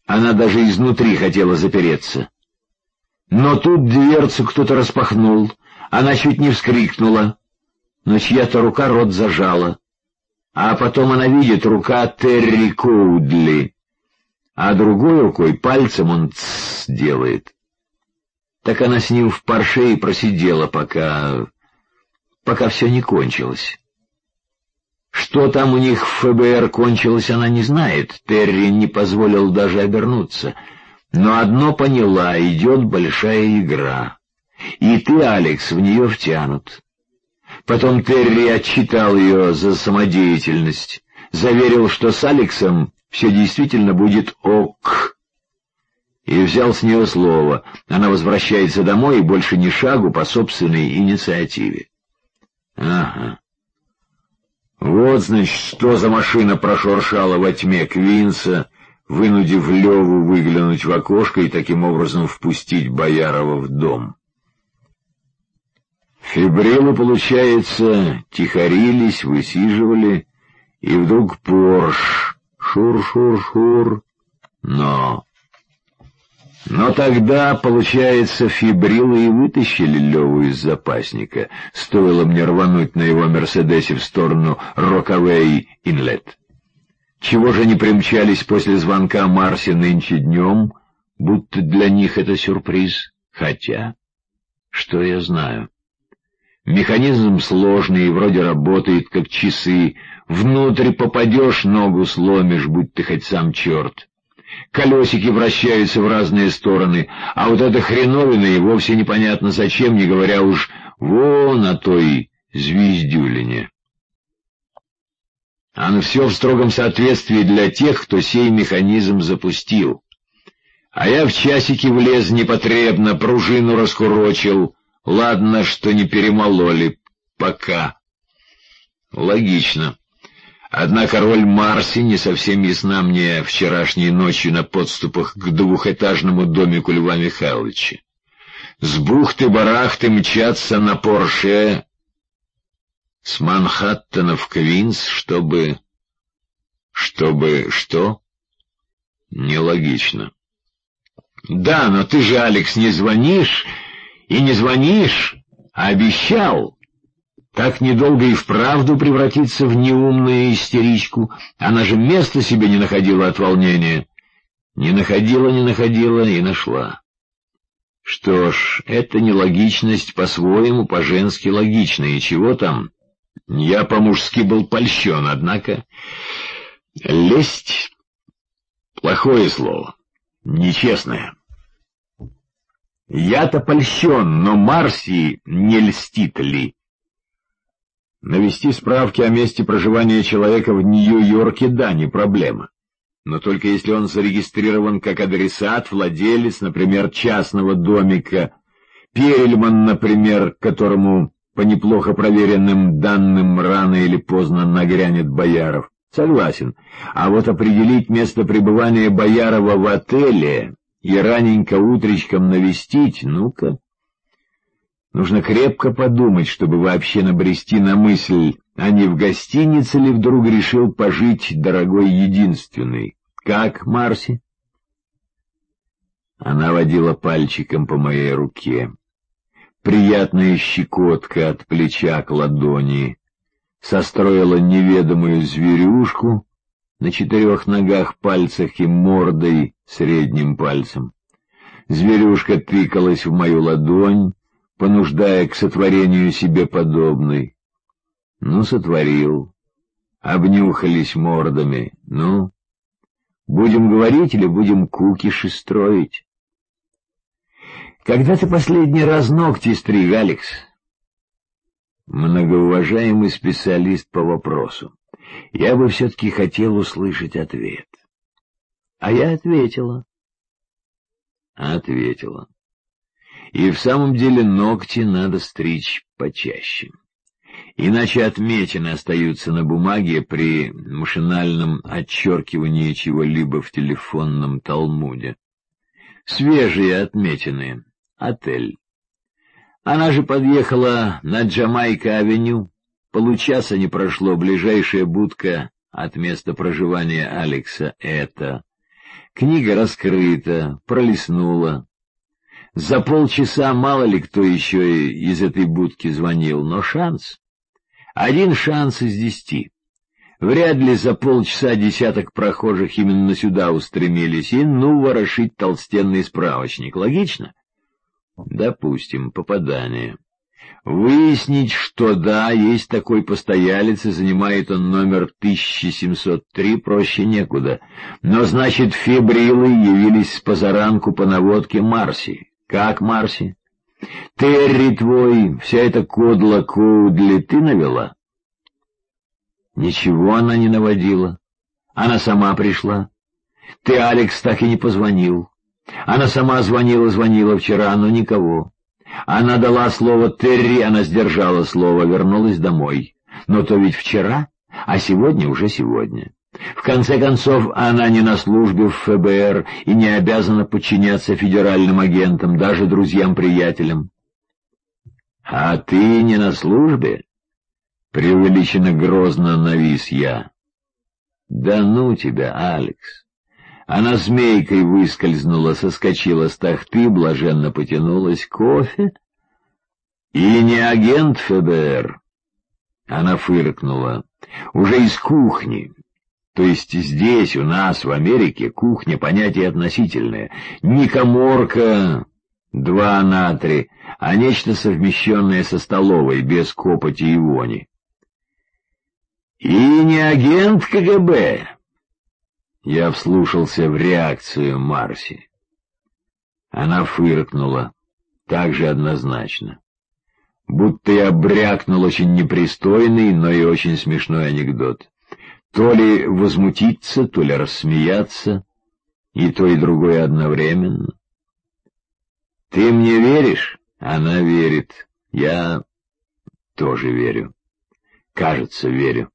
Она даже изнутри хотела запереться. Но тут дверцу кто-то распахнул, она чуть не вскрикнула, но чья-то рука рот зажала. А потом она видит, рука Терри Коудли, а другой рукой пальцем он «тссс» делает. Так она с ним в парше и просидела, пока все не кончилось. Что там у них в ФБР кончилось, она не знает, Терри не позволил даже обернуться. Но одно поняла — идет большая игра. И ты, Алекс, в нее втянут. Потом Терри отчитал ее за самодеятельность, заверил, что с Алексом все действительно будет ок. И взял с нее слово. Она возвращается домой и больше ни шагу по собственной инициативе. Ага. Вот, значит, что за машина прошуршала во тьме Квинса, вынудив Леву выглянуть в окошко и таким образом впустить Боярова в дом. Фибрилы, получается, тихорились, высиживали, и вдруг Порш, шур-шур-шур, но тогда, получается, фибрилы и вытащили Леву из запасника, стоило мне рвануть на его «Мерседесе» в сторону Рокавей-Инлет. Чего же не примчались после звонка Марси нынче днем, будто для них это сюрприз? Хотя, что я знаю? Механизм сложный и вроде работает, как часы. Внутрь попадешь, ногу сломишь, будь ты хоть сам черт. Колесики вращаются в разные стороны, а вот эта хреновина и вовсе непонятно зачем, не говоря уж вон о той звездюлине. Оно все в строгом соответствии для тех, кто сей механизм запустил. А я в часики влез непотребно, пружину раскурочил. Ладно, что не перемололи пока. Логично. Однако роль Марси не совсем ясна мне вчерашней ночью на подступах к двухэтажному домику Льва Михайловича. С бухты-барахты мчаться на Порше с Манхэттена в Квинс, чтобы что? Нелогично. Да, но ты же, Алекс, не звонишь, а обещал. Так недолго и вправду превратиться в неумную истеричку. Она же места себе не находила от волнения. Не находила и нашла. Что ж, эта нелогичность по-своему, по-женски логична, и чего там? Я по-мужски был польщен, однако лесть — плохое слово, нечестное. Я-то польщен, но Марси не льстит ли? Навести справки о месте проживания человека в Нью-Йорке — да, не проблема. Но только если он зарегистрирован как адресат, владелец, например, частного домика, Перельман, например, которому по неплохо проверенным данным рано или поздно нагрянет Бояров. Согласен. А вот определить место пребывания Боярова в отеле и раненько утречком навестить, ну-ка. Нужно крепко подумать, чтобы вообще набрести на мысль, а не в гостинице ли вдруг решил пожить дорогой единственный. Как, Марси? Она водила пальчиком по моей руке. Приятная щекотка от плеча к ладони. Состроила неведомую зверюшку на 4 ногах, пальцах и мордой средним пальцем. Зверюшка тыкалась в мою ладонь, понуждая к сотворению себе подобной. Ну, сотворил. Обнюхались мордами. Ну, будем говорить или будем кукиши строить? Когда ты последний раз ногти стриг, Алекс? Многоуважаемый специалист по вопросу. Я бы все-таки хотел услышать ответ. А я ответила. И в самом деле ногти надо стричь почаще. Иначе отметины остаются на бумаге при машинальном отчеркивании чего-либо в телефонном талмуде. Свежие отметины. Отель. Она же подъехала на Джамайка-авеню. Получаса не прошло, ближайшая будка от места проживания Алекса — это. Книга раскрыта, пролистнула. За полчаса мало ли кто еще из этой будки звонил, но шанс. 1 шанс из 10. Вряд ли за полчаса десяток прохожих именно сюда устремились и, ворошить толстенный справочник. Логично? Допустим, попадание. Выяснить, что да, есть такой постоялец, и занимает он номер 1703, проще некуда. Но, значит, фибрилы явились с позаранку по наводке Марси. Как Марси? Терри твой, вся эта кодла Коудли ты навела? Ничего она не наводила. Она сама пришла. Ты, Алекс, так и не позвонил. Она сама звонила вчера, но никого. Она дала слово Терри, она сдержала слово, вернулась домой. Но то ведь вчера, а сегодня уже сегодня. В конце концов, она не на службе в ФБР и не обязана подчиняться федеральным агентам, даже друзьям-приятелям. — А ты не на службе? — преувеличенно грозно навис я. — Да ну тебя, Алекс! Она змейкой выскользнула, соскочила с тахты, блаженно потянулась. Кофе? И не агент ФБР. Она фыркнула. Уже из кухни. То есть здесь, у нас, в Америке, кухня — понятие относительное. Не каморка 2 на 3, а нечто совмещенное со столовой, без копоти и вони. И не агент КГБ. Я вслушался в реакцию Марси. Она фыркнула, так же однозначно. Будто я брякнул очень непристойный, но и очень смешной анекдот. То ли возмутиться, то ли рассмеяться, и то, и другое одновременно. «Ты мне веришь?» Она верит. Я тоже верю. Кажется, верю.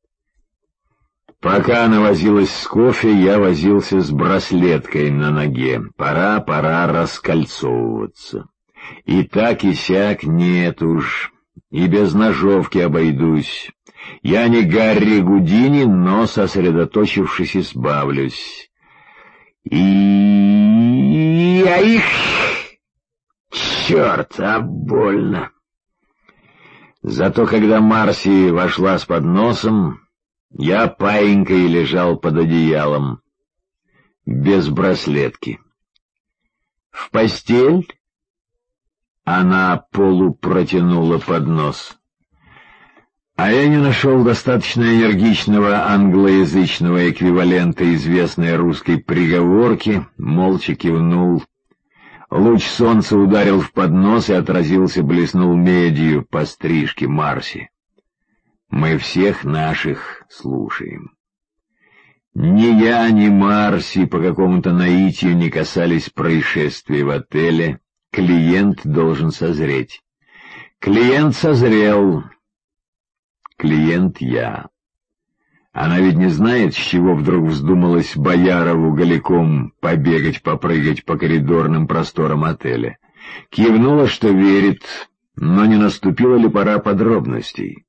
Пока она возилась с кофе, я возился с браслеткой на ноге. Пора раскольцовываться. И так и сяк нет уж, и без ножовки обойдусь. Я не Гарри Гудини, но, сосредоточившись, избавлюсь. Черт, а больно. Зато когда Марси вошла с подносом, я паинькой лежал под одеялом, без браслетки. «В постель?» Она полупротянула поднос. А я не нашел достаточно энергичного англоязычного эквивалента известной русской приговорки, молча кивнул. Луч солнца ударил в поднос и отразился, блеснул медью по стрижке Марси. Мы всех наших слушаем. Ни я, ни Марси по какому-то наитию не касались происшествий в отеле. Клиент должен созреть. Клиент созрел. Клиент я. Она ведь не знает, с чего вдруг вздумалось Боярову голиком побегать, попрыгать по коридорным просторам отеля. Кивнула, что верит, но не наступила ли пора подробностей.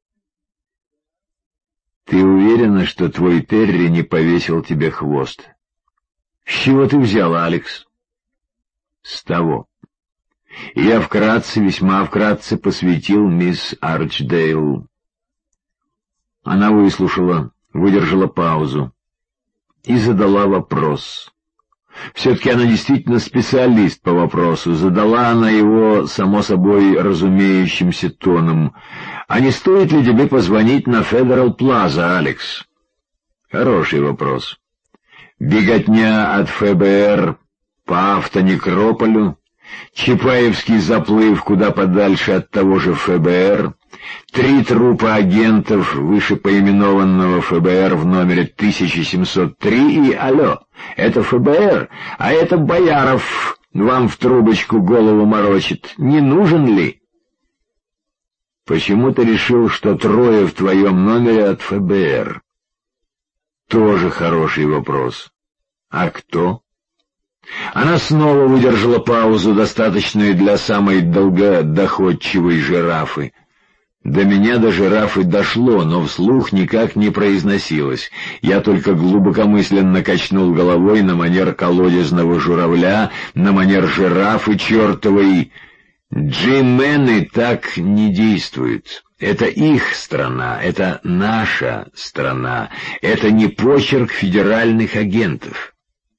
«Ты уверена, что твой Терри не повесил тебе хвост?» «С чего ты взял, Алекс?» «С того». Я весьма вкратце посвятил мисс Арчдейл. Она выслушала, выдержала паузу и задала вопрос. Все-таки она действительно специалист по вопросу. Задала она его, само собой, разумеющимся тоном. «А не стоит ли тебе позвонить на Федерал Плаза, Алекс?» Хороший вопрос. Беготня от ФБР по автонекрополю, Чапаевский заплыв куда подальше от того же ФБР, 3 трупа агентов вышепоименованного ФБР в номере 1703 и алло, это ФБР, а это Бояров вам в трубочку голову морочит. Не нужен ли? Почему ты решил, что 3 в твоем номере от ФБР? Тоже хороший вопрос. А кто? Она снова выдержала паузу, достаточную для самой долгодоходчивой жирафы. До меня до жирафы дошло, но вслух никак не произносилось. Я только глубокомысленно качнул головой на манер колодезного журавля, на манер жирафы чертовой. Джимены так не действуют. Это их страна, это наша страна, это не почерк федеральных агентов.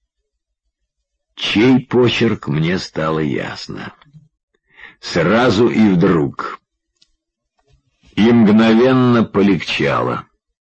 Чей почерк, мне стало ясно. Сразу и вдруг. И мгновенно полегчало.